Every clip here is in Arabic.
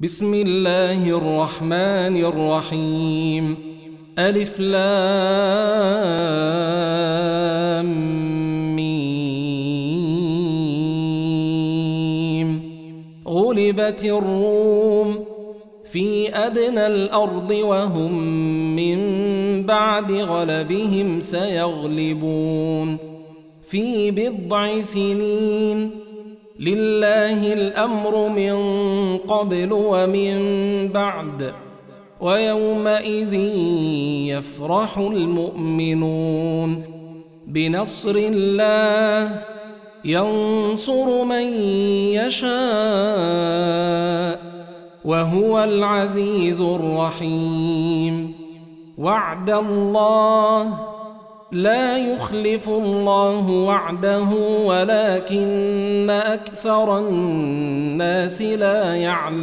بسم الله الرحمن الرحيم. ألف لام ميم. غلبت الروم في أدنى الأرض وهم من بعد غلبهم سيغلبون في بضع سنين. لله الأمر من قبل ومن بعد ويومئذ يفرح المؤمنون بنصر الله ينصر من يشاء وهو العزيز الرحيم. وعد الله لا يخلف الله وعده ولكن أكثر الناس لا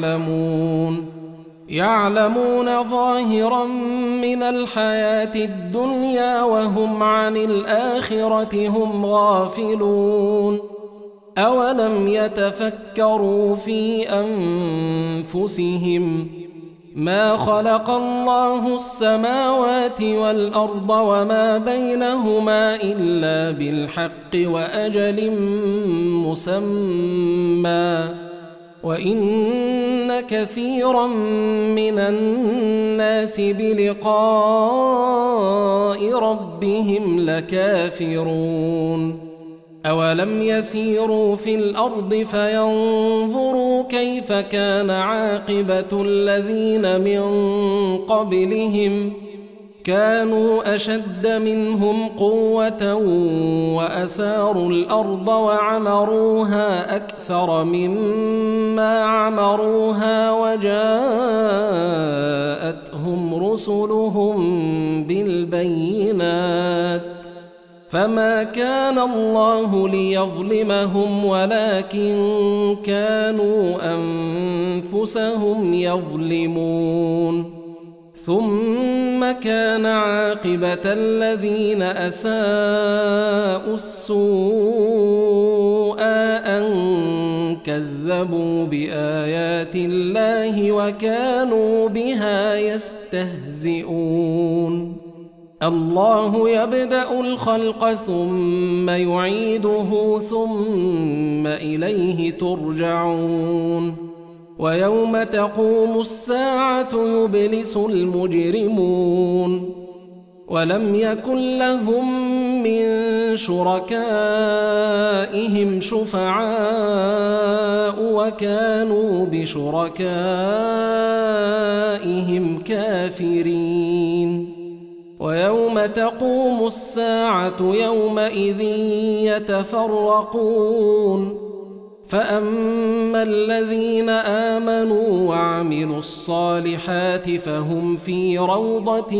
يعلمون ظاهرا من الحياة الدنيا وهم عن الآخرة هم غافلون. أولم يتفكروا في أنفسهم ما خلق الله السماوات والأرض وما بينهما إلا بالحق وأجل مسمى وإن كثيرا من الناس بلقاء ربهم لكافرون. أولم يسيروا في الأرض فينظروا كيف كان عاقبة الذين من قبلهم كانوا أشد منهم قوة وأثاروا الأرض وعمروها أكثر مما عمروها وجاءتهم رسلهم بالبينات فما كان الله ليظلمهم ولكن كانوا أنفسهم يظلمون. ثم كان عاقبة الذين أساءوا السوء أن كذبوا بآيات الله وكانوا بها يستهزئون. الله يبدأ الخلق ثم يعيده ثم إليه ترجعون. ويوم تقوم الساعة يبلس المجرمون ولم يكن لهم من شركائهم شفعاء وكانوا بشركائهم كافرين. ويوم تقوم الساعة يومئذ يتفرقون فأما الذين آمنوا وعملوا الصالحات فهم في روضة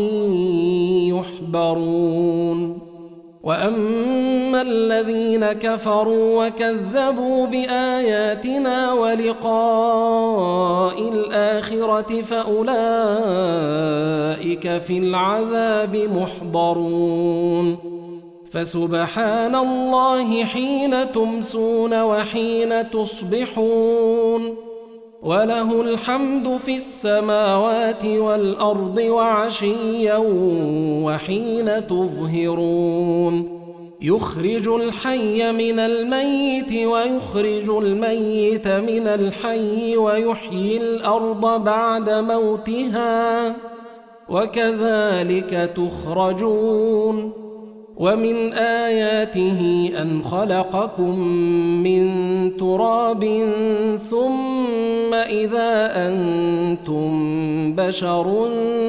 يحبرون. وأما الذين كفروا وكذبوا بآياتنا ولقاء الآخرة فأولئك في العذاب محضرون. فسبحان الله حين تمسون وحين تصبحون وله الحمد في السماوات والأرض وعشيا وحين تظهرون. يخرج الحي من الميت ويخرج الميت من الحي ويحيي الأرض بعد موتها وكذلك تخرجون. ومن آياته أن خلقكم من تراب ثم إذا أنتم بشر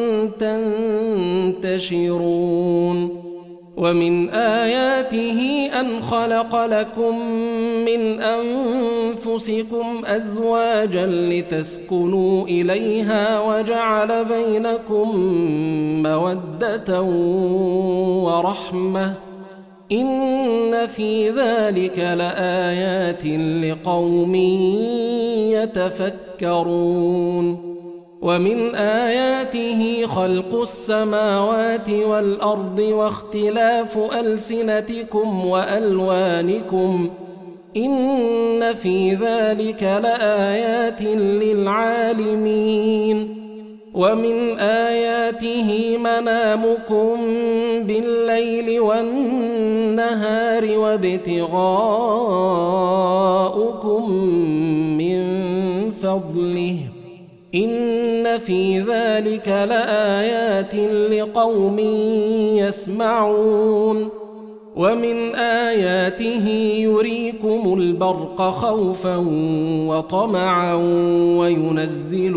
تنتشرون. ومن آياته أن خلق لكم من أنفسكم أزواجا لتسكنوا إليها وجعل بينكم مودة ورحمة إن في ذلك لآيات لقوم يتفكرون. ومن آياته خلق السماوات والأرض واختلاف ألسنتكم وألوانكم إن في ذلك لآيات للعالمين ومن آياته منامكم بالليل والنهار وابتغاؤكم من فضله إن في ذلك لآيات لقوم يسمعون ومن آياته يريكم البرق خوفا وطمعا وينزل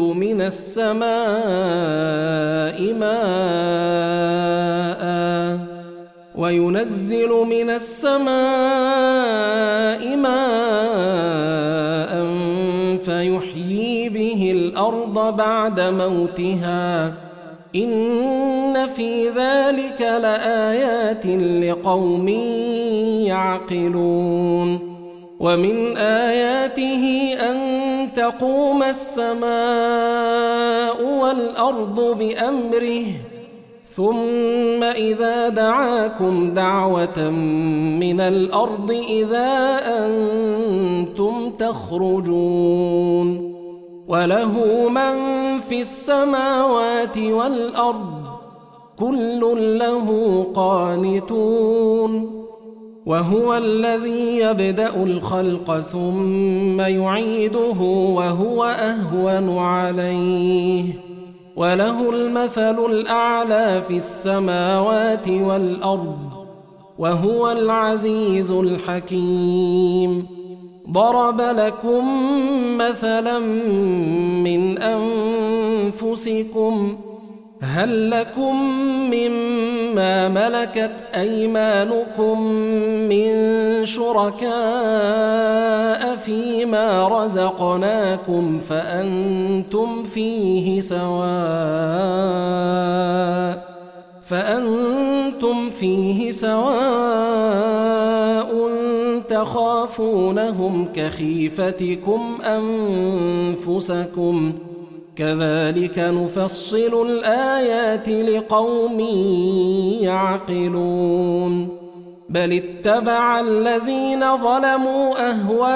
من السماء ماء فيحيي به الأرض بعد موتها إن في ذلك لآيات لقوم يعقلون ومن آياته أن تقوم السماء والأرض بأمره ثم إذا دعاكم دعوة من الأرض إذا أنتم تخرجون وله من في السماوات والأرض كل له قانتون وهو الذي يبدأ الخلق ثم يعيده وهو أهون عليه وله المثل الأعلى في السماوات والأرض وهو العزيز الحكيم ضرب لكم مثلا من أنفسكم هل لكم مما ملكت أيمانكم من شركاء فيما رزقناكم فأنتم فيه سواء تخافونهم كخيفتكم أنفسكم كذلك نفصل الآيات لقوم يعقلون بل اتبع الذين ظلموا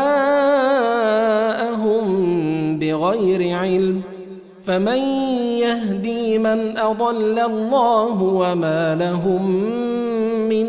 أهواءهم بغير علم فمن يهدي من أضل الله وما لهم من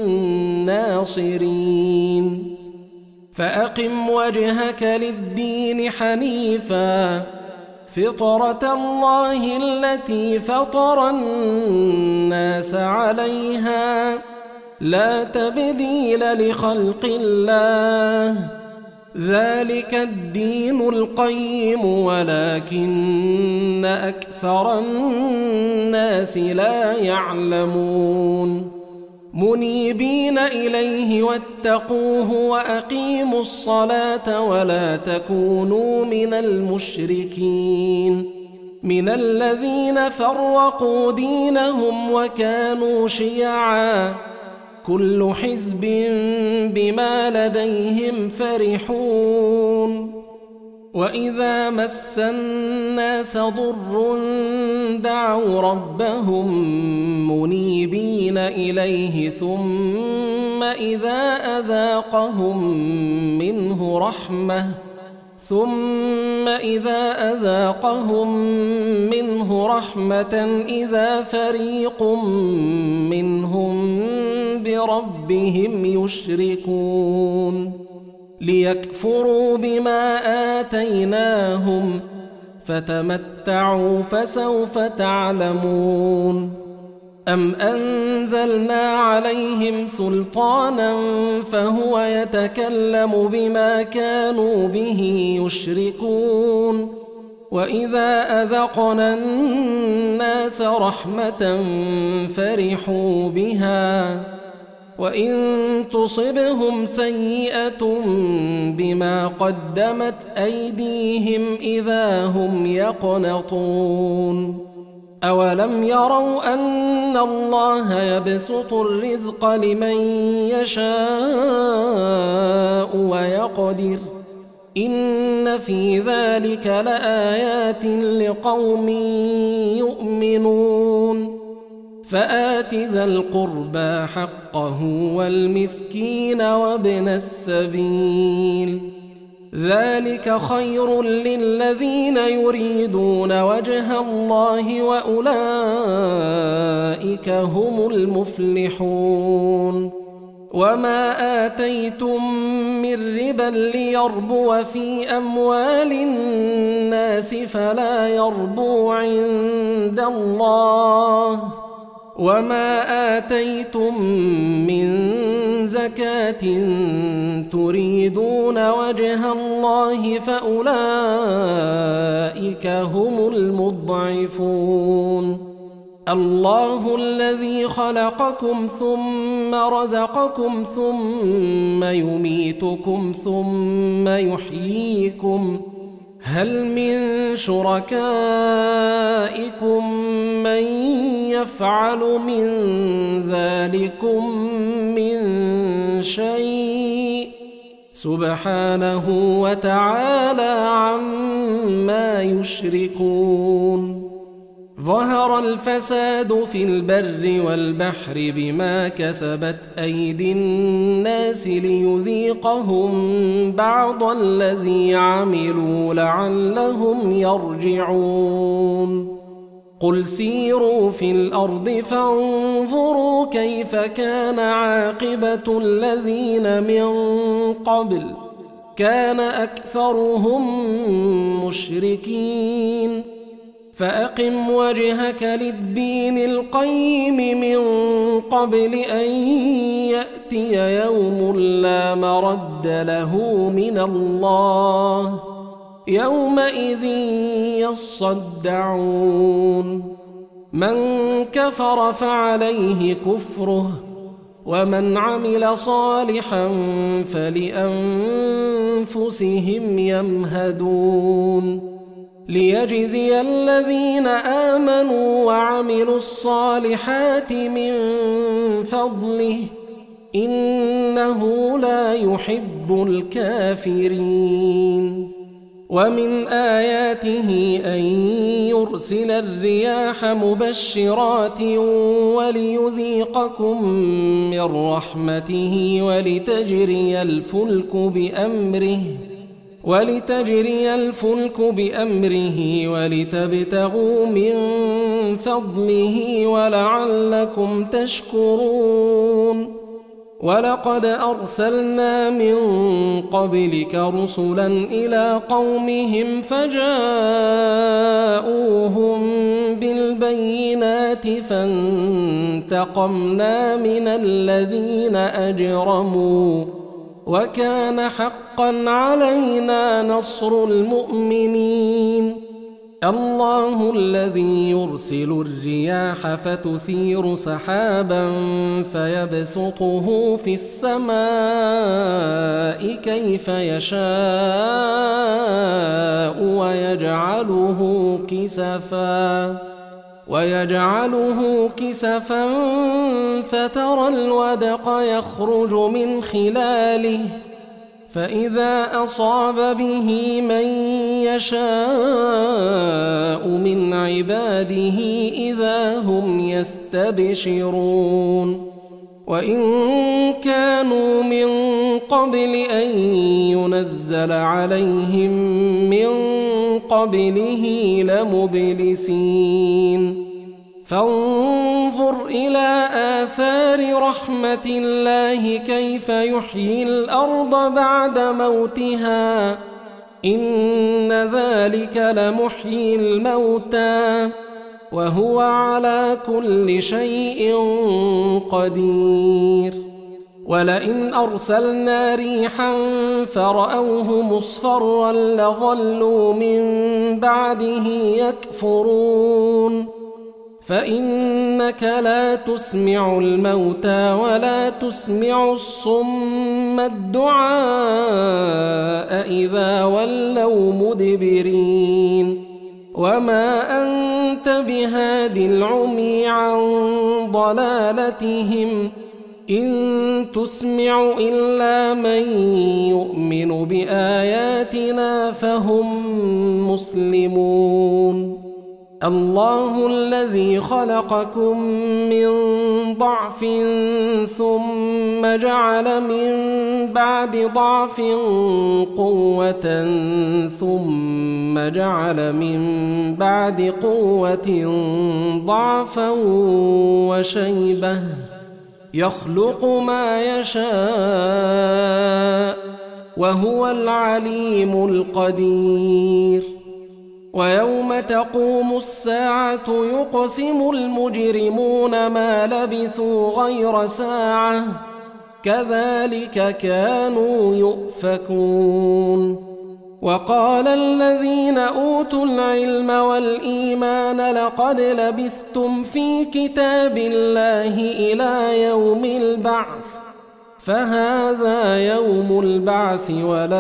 ناصرين فأقم وجهك للدين حنيفا فطرة الله التي فطر الناس عليها لا تبديل لخلق الله ذلك الدين القيم ولكن أكثر الناس لا يعلمون منيبين إليه واتقوه وأقيموا الصلاة ولا تكونوا من المشركين من الذين فرقوا دينهم وكانوا شيعا كل حزب بما لديهم فرحون وإذا مس الناس ضر دعوا ربهم منيبين إليه ثم إذا أذاقهم منه رحمة إذا فريق منهم بربهم يشركون ليكفروا بما آتيناهم فتمتعوا فسوف تعلمون أم أنزلنا عليهم سلطانا فهو يتكلم بما كانوا به يشركون وإذا أذقنا الناس رحمة فرحوا بها وإن تصبهم سيئة بما قدمت أيديهم إذا هم يقنطون أولم يروا أن الله يبسط الرزق لمن يشاء ويقدر إن في ذلك لآيات لقوم يؤمنون فآت ذا القربى حقه والمسكين وابن السبيل ذلك خير للذين يريدون وجه الله وأولئك هم المفلحون وما آتيتم من ربا ليربو في أموال الناس فلا يربو عند الله وما آتيتم من زكاة تريدون وجه الله فأولئك هم المضعفون الله الذي خلقكم ثم رزقكم ثم يميتكم ثم يحييكم هل من شركائكم من يفعل من ذلكم من شيء سبحانه وتعالى عما يشركون ظهر الفساد في البر والبحر بما كسبت أيدي الناس ليذيقهم بعض الذي عملوا لعلهم يرجعون قل سيروا في الأرض فانظروا كيف كان عاقبة الذين من قبل كان أكثرهم مشركين فأقم وجهك للدين القيم من قبل أن يأتي يوم لا مرد له من الله يومئذ يصدعون من كفر فعليه كفره ومن عمل صالحا فلأنفسهم يمهدون ليجزي الذين آمنوا وعملوا الصالحات من فضله إنه لا يحب الكافرين ومن آياته أن يرسل الرياح مبشرات وليذيقكم من رحمته ولتجري الفلك بأمره ولتبتغوا من فضله ولعلكم تشكرون ولقد أرسلنا من قبلك رسلا إلى قومهم فجاءوهم بالبينات فانتقمنا من الذين أجرموا وكان حقا علينا نصر المؤمنين الله الذي يرسل الرياح فتثير سحابا فيبسطه في السماء كيف يشاء ويجعله كسفا فترى الودق يخرج من خلاله فإذا أصاب به من يشاء من عباده إذا هم يستبشرون وإن كانوا من قبل أن ينزل عليهم من قبله لمبلسين فانظر إلى آثار رحمة الله كيف يحيي الأرض بعد موتها إن ذلك لمحيي الموتى وهو على كل شيء قدير ولئن أرسلنا ريحا فرأوه مصفرا لظلوا من بعده يكفرون فإنك لا تسمع الموتى ولا تسمع الصم الدعاء إذا ولوا مدبرين وما أنت بهاد العمي عن ضلالتهم إن تسمع إلا من يؤمن بآياتنا فهم مسلمون الله الذي خلقكم من ضعف ثم جعل من بعد ضعف قوة ثم جعل من بعد قوة ضعفا وشيبة يخلق ما يشاء وهو العليم القدير ويوم تقوم الساعة يقسم المجرمون ما لبثوا غير ساعة كذلك كانوا يؤفكون وقال الذين أوتوا العلم والإيمان لقد لبثتم في كتاب الله إلى يوم البعث فهذا يوم البعث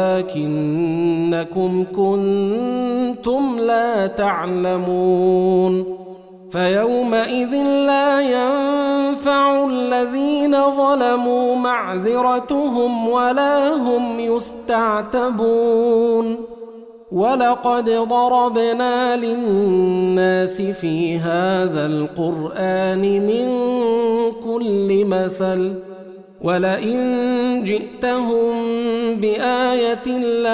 ولكنكم كنتم لا تعلمون فيومئذ لا ينفع الذين ظلموا معذرتهم ولا هم يستعتبون ولقد ضربنا للناس في هذا القرآن من كل مثل ولئن جئتهم بآية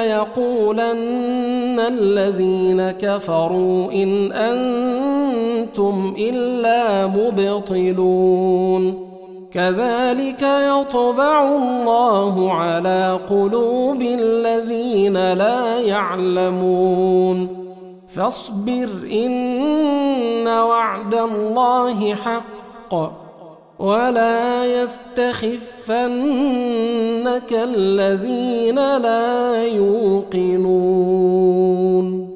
ليقولن الذين كفروا إن أنتم إلا مبطلون كذلك يطبع الله على قلوب الذين لا يعلمون فاصبر إن وعد الله حق ولا يستخفنك الذين لا يوقنون